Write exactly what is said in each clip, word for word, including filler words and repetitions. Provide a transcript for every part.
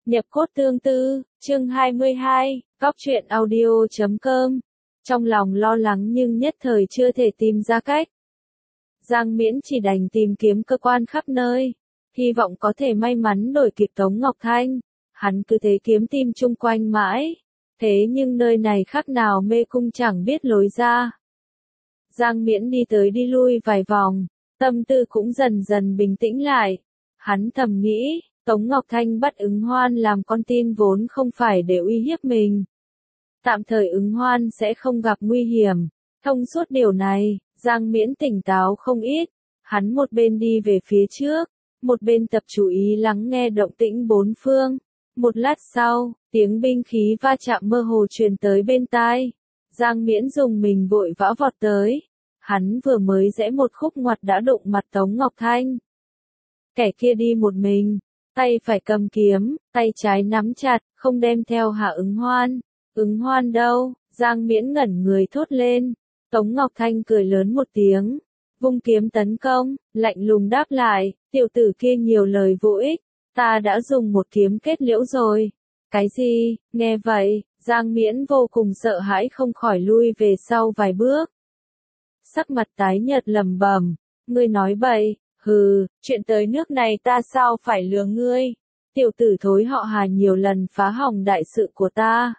Nhập cốt tương tư, chương hai mươi hai, góc truyện audio chấm com. Trong lòng lo lắng nhưng nhất thời chưa thể tìm ra cách. Giang Miễn chỉ đành tìm kiếm cơ quan khắp nơi, hy vọng có thể may mắn đổi kịp Tống Ngọc Thanh. Hắn cứ thế kiếm tìm chung quanh mãi, thế nhưng nơi này khác nào mê cung chẳng biết lối ra. Giang Miễn đi tới đi lui vài vòng, tâm tư cũng dần dần bình tĩnh lại. Hắn thầm nghĩ, Tống Ngọc Thanh bắt Ứng Hoan làm con tin vốn không phải để uy hiếp mình. Tạm thời Ứng Hoan sẽ không gặp nguy hiểm. Thông suốt điều này, Giang Miễn tỉnh táo không ít. Hắn một bên đi về phía trước, một bên tập chú ý lắng nghe động tĩnh bốn phương. Một lát sau, tiếng binh khí va chạm mơ hồ truyền tới bên tai. Giang Miễn dùng mình vội vã vọt tới. Hắn vừa mới rẽ một khúc ngoặt đã đụng mặt Tống Ngọc Thanh. Kẻ kia đi một mình, tay phải cầm kiếm, tay trái nắm chặt, không đem theo Hạ Ứng Hoan. Ứng Hoan đâu? Giang Miễn ngẩn người thốt lên. Tống Ngọc Thanh cười lớn một tiếng, vung kiếm tấn công, lạnh lùng đáp lại, tiểu tử kia nhiều lời vô ích, ta đã dùng một kiếm kết liễu rồi. Cái gì? Nghe vậy, Giang Miễn vô cùng sợ hãi không khỏi lui về sau vài bước. Sắc mặt tái nhợt lẩm bẩm, ngươi nói bậy. Hừ, chuyện tới nước này ta sao phải lừa ngươi? Tiểu tử thối họ Hà nhiều lần phá hỏng đại sự của ta.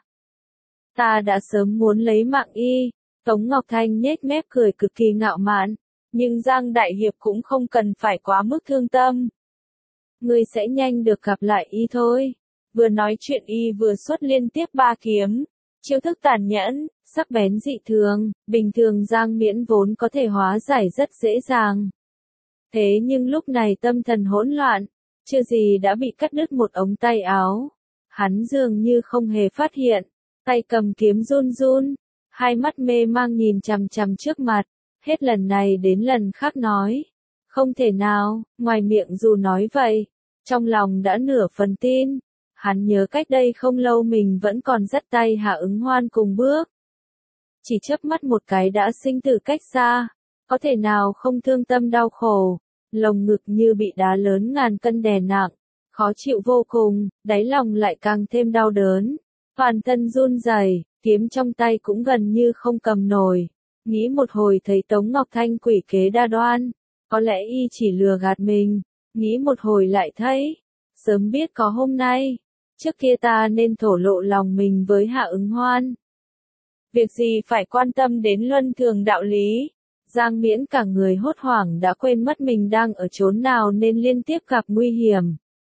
Ta đã sớm muốn lấy mạng y. Tống Ngọc Thanh nhếch mép cười cực kỳ ngạo mạn, nhưng Giang Đại Hiệp cũng không cần phải quá mức thương tâm. Ngươi sẽ nhanh được gặp lại y thôi. Vừa nói chuyện y vừa xuất liên tiếp ba kiếm, chiêu thức tàn nhẫn, sắc bén dị thường, bình thường Giang Miễn vốn có thể hóa giải rất dễ dàng. Thế nhưng lúc này tâm thần hỗn loạn, chưa gì đã bị cắt đứt một ống tay áo. Hắn dường như không hề phát hiện, tay cầm kiếm run run, hai mắt mê mang nhìn chằm chằm trước mặt, hết lần này đến lần khác nói. Không thể nào, ngoài miệng dù nói vậy, trong lòng đã nửa phần tin. Hắn nhớ cách đây không lâu mình vẫn còn dắt tay Hạ Ứng Hoan cùng bước. Chỉ chớp mắt một cái đã sinh tử cách xa. Có thể nào không thương tâm đau khổ, lồng ngực như bị đá lớn ngàn cân đè nặng, khó chịu vô cùng, đáy lòng lại càng thêm đau đớn, toàn thân run rẩy, kiếm trong tay cũng gần như không cầm nổi. Nghĩ một hồi thấy Tống Ngọc Thanh quỷ kế đa đoan, có lẽ y chỉ lừa gạt mình, nghĩ một hồi lại thấy, sớm biết có hôm nay, trước kia ta nên thổ lộ lòng mình với Hạ Ứng Hoan. Việc gì phải quan tâm đến luân thường đạo lý. Giang Miễn cả người hốt hoảng đã quên mất mình đang ở chốn nào nên liên tiếp gặp nguy hiểm.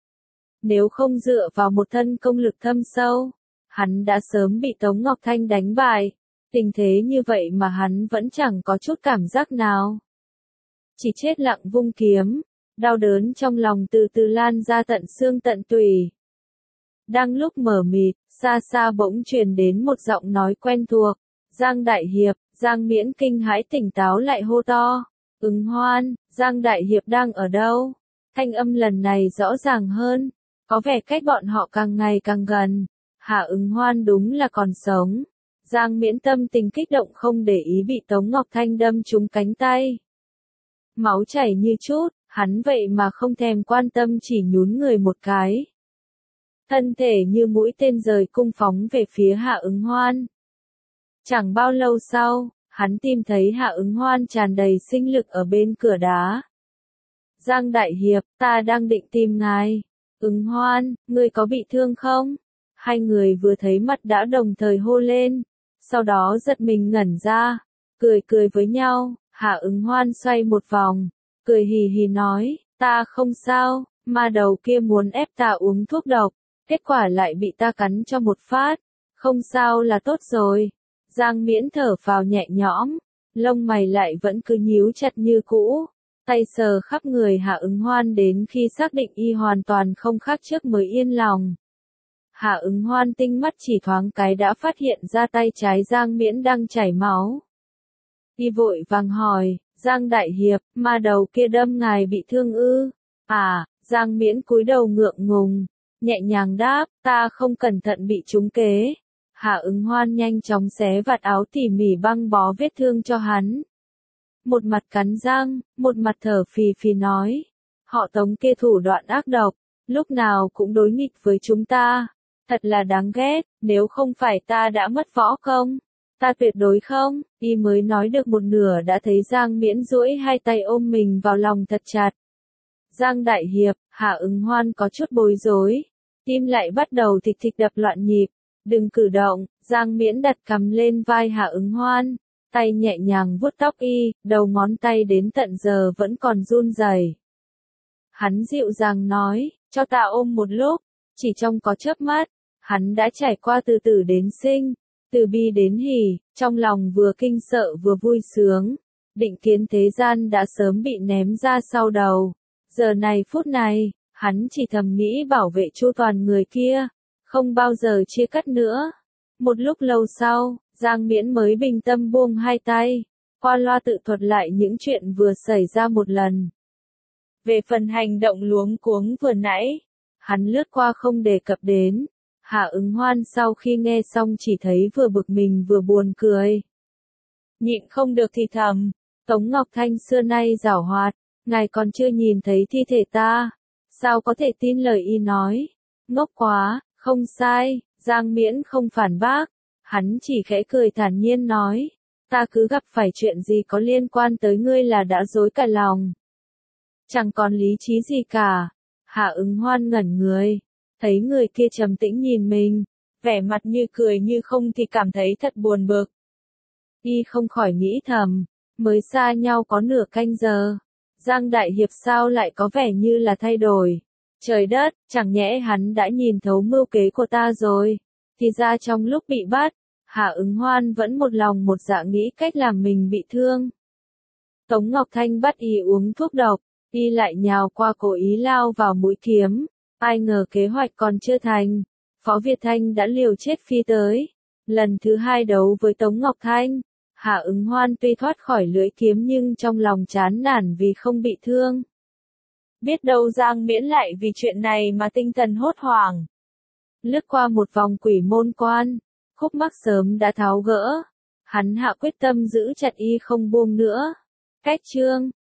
Nếu không dựa vào một thân công lực thâm sâu, hắn đã sớm bị Tống Ngọc Thanh đánh bại. Tình thế như vậy mà hắn vẫn chẳng có chút cảm giác nào. Chỉ chết lặng vung kiếm, đau đớn trong lòng từ từ lan ra tận xương tận tủy. Đang lúc mở mịt, xa xa bỗng truyền đến một giọng nói quen thuộc. Giang Đại Hiệp. Giang Miễn kinh hãi tỉnh táo lại hô to. Ứng Hoan, Giang Đại Hiệp đang ở đâu? Thanh âm lần này rõ ràng hơn, có vẻ cách bọn họ càng ngày càng gần. Hạ Ứng Hoan đúng là còn sống. Giang Miễn tâm tình kích động không để ý bị Tống Ngọc Thanh đâm trúng cánh tay. Máu chảy như chút, hắn vậy mà không thèm quan tâm chỉ nhún người một cái. Thân thể như mũi tên rời cung phóng về phía Hạ Ứng Hoan. Chẳng bao lâu sau, hắn tìm thấy Hạ Ứng Hoan tràn đầy sinh lực ở bên cửa đá. Giang Đại Hiệp, ta đang định tìm ngài. Ứng Hoan, ngươi có bị thương không? Hai người vừa thấy mặt đã đồng thời hô lên, sau đó giật mình ngẩn ra, cười cười với nhau. Hạ Ứng Hoan xoay một vòng, cười hì hì nói, ta không sao, ma đầu kia muốn ép ta uống thuốc độc, kết quả lại bị ta cắn cho một phát, không sao là tốt rồi. Giang Miễn thở phào nhẹ nhõm, lông mày lại vẫn cứ nhíu chặt như cũ, tay sờ khắp người Hạ Ứng Hoan đến khi xác định y hoàn toàn không khác trước mới yên lòng. Hạ Ứng Hoan tinh mắt chỉ thoáng cái đã phát hiện ra tay trái Giang Miễn đang chảy máu. Y vội vàng hỏi, Giang Đại Hiệp, ma đầu kia đâm ngài bị thương ư? À, Giang Miễn cúi đầu ngượng ngùng, nhẹ nhàng đáp, ta không cẩn thận bị trúng kế. Hạ Ứng Hoan nhanh chóng xé vạt áo tỉ mỉ băng bó vết thương cho hắn. Một mặt cắn răng, một mặt thở phì phì nói, họ Tống kia thủ đoạn ác độc, lúc nào cũng đối nghịch với chúng ta. Thật là đáng ghét, nếu không phải ta đã mất võ công, ta tuyệt đối không. Y mới nói được một nửa đã thấy Giang Miễn duỗi hai tay ôm mình vào lòng thật chặt. Giang Đại Hiệp, Hạ Ứng Hoan có chút bối rối, tim lại bắt đầu thịch thịch đập loạn nhịp. Đừng cử động, Giang Miễn đặt cằm lên vai Hạ Ứng Hoan, tay nhẹ nhàng vuốt tóc y, đầu ngón tay đến tận giờ vẫn còn run rẩy. Hắn dịu dàng nói, cho ta ôm một lúc, chỉ trong có chớp mắt, hắn đã trải qua từ tử đến sinh, từ bi đến hỉ, trong lòng vừa kinh sợ vừa vui sướng, định kiến thế gian đã sớm bị ném ra sau đầu. Giờ này phút này, hắn chỉ thầm nghĩ bảo vệ chu toàn người kia, không bao giờ chia cắt nữa. Một lúc lâu sau, Giang Miễn mới bình tâm buông hai tay, qua loa tự thuật lại những chuyện vừa xảy ra một lần. Về phần hành động luống cuống vừa nãy, hắn lướt qua không đề cập đến. Hạ Ứng Hoan sau khi nghe xong chỉ thấy vừa bực mình vừa buồn cười. Nhịn không được thì thầm, Tống Ngọc Thanh xưa nay giảo hoạt, ngài còn chưa nhìn thấy thi thể ta, sao có thể tin lời y nói, ngốc quá, không sai, Giang Miễn không phản bác, hắn chỉ khẽ cười thản nhiên nói, ta cứ gặp phải chuyện gì có liên quan tới ngươi là đã rối cả lòng. Chẳng còn lý trí gì cả. Hạ Ứng Hoan ngẩn người, thấy người kia trầm tĩnh nhìn mình, vẻ mặt như cười như không thì cảm thấy thật buồn bực. Y không khỏi nghĩ thầm, mới xa nhau có nửa canh giờ, Giang Đại Hiệp sao lại có vẻ như là thay đổi. Trời đất, chẳng nhẽ hắn đã nhìn thấu mưu kế của ta rồi. Thì ra trong lúc bị bắt, Hạ Ứng Hoan vẫn một lòng một dạ nghĩ cách làm mình bị thương. Tống Ngọc Thanh bắt y uống thuốc độc, y lại nhào qua cố ý lao vào mũi kiếm. Ai ngờ kế hoạch còn chưa thành, Phó Việt Thanh đã liều chết phi tới. Lần thứ hai đấu với Tống Ngọc Thanh, Hạ Ứng Hoan tuy thoát khỏi lưỡi kiếm nhưng trong lòng chán nản vì không bị thương. Biết đâu Giang Miễn lại vì chuyện này mà tinh thần hốt hoảng. Lướt qua một vòng quỷ môn quan, khúc mắc sớm đã tháo gỡ. Hắn hạ quyết tâm giữ chặt y không buông nữa. Cách chương